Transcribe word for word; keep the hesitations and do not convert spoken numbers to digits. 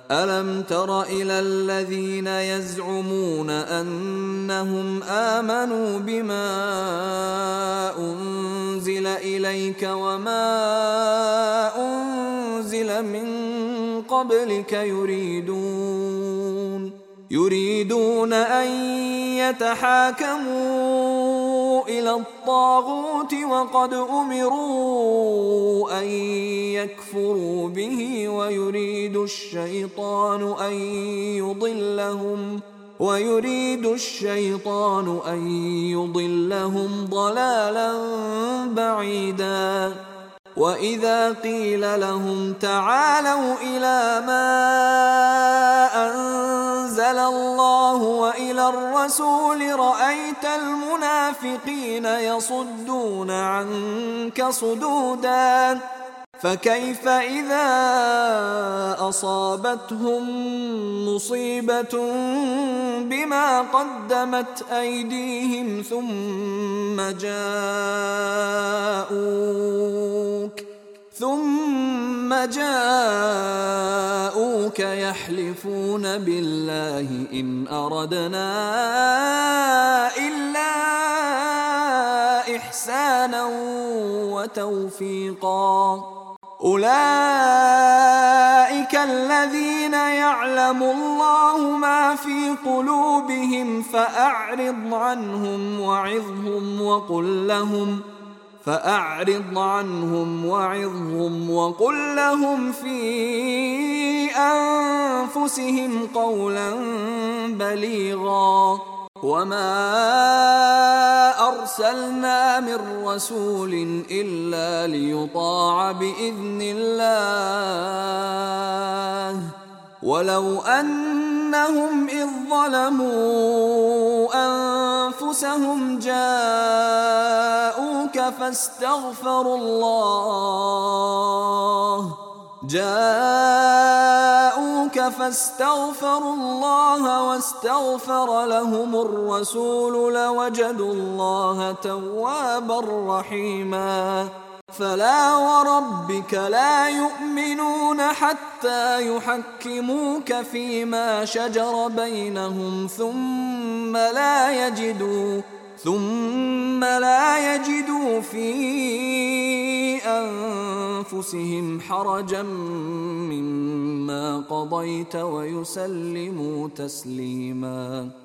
ألم تر إلى الذين يزعمون أنهم آمنوا بما أنزل إليك وما أنزل من قبلك يريدون يريدون أن يتحاكموا إلى الطاغوت وقد أمروا أن يكفروا به ويريد الشيطان أن يضلهم ويريد الشيطان أن يضلهم ضلالا بعيدا. وإذا قيل لهم تعالوا إلى ما أنزل الله وإلى الرسول رأيت المنافقين يصدون عنك صدودا. فكيف إذا أصابتهم مصيبة بما قدمت أيديهم ثم جاءوك ثم جاءوك يحلفون بالله إن أردنا إلا إحسانا وتوفيقا. أولئك الذين يعلم الله ما في قلوبهم فأعرض عنهم وعظهم وقل لهم فأعرض عنهم وعظهم وقل لهم في أنفسهم قولا بليغا. وما أرسلنا من رسول إلا ليطاع بإذن الله ولو أنهم إذ ظلموا أنفسهم جاءوك فاستغفروا الله جاءوك فاستغفروا الله واستغفر لهم الرسول لوجدوا الله توابا رحيما. فلا وربك لا يؤمنون حتى يحكموك فيما شجر بينهم ثم لا يجدوا ثم لا يجدوا في أنفسهم حرجا مما قضيت ويسلموا تسليما.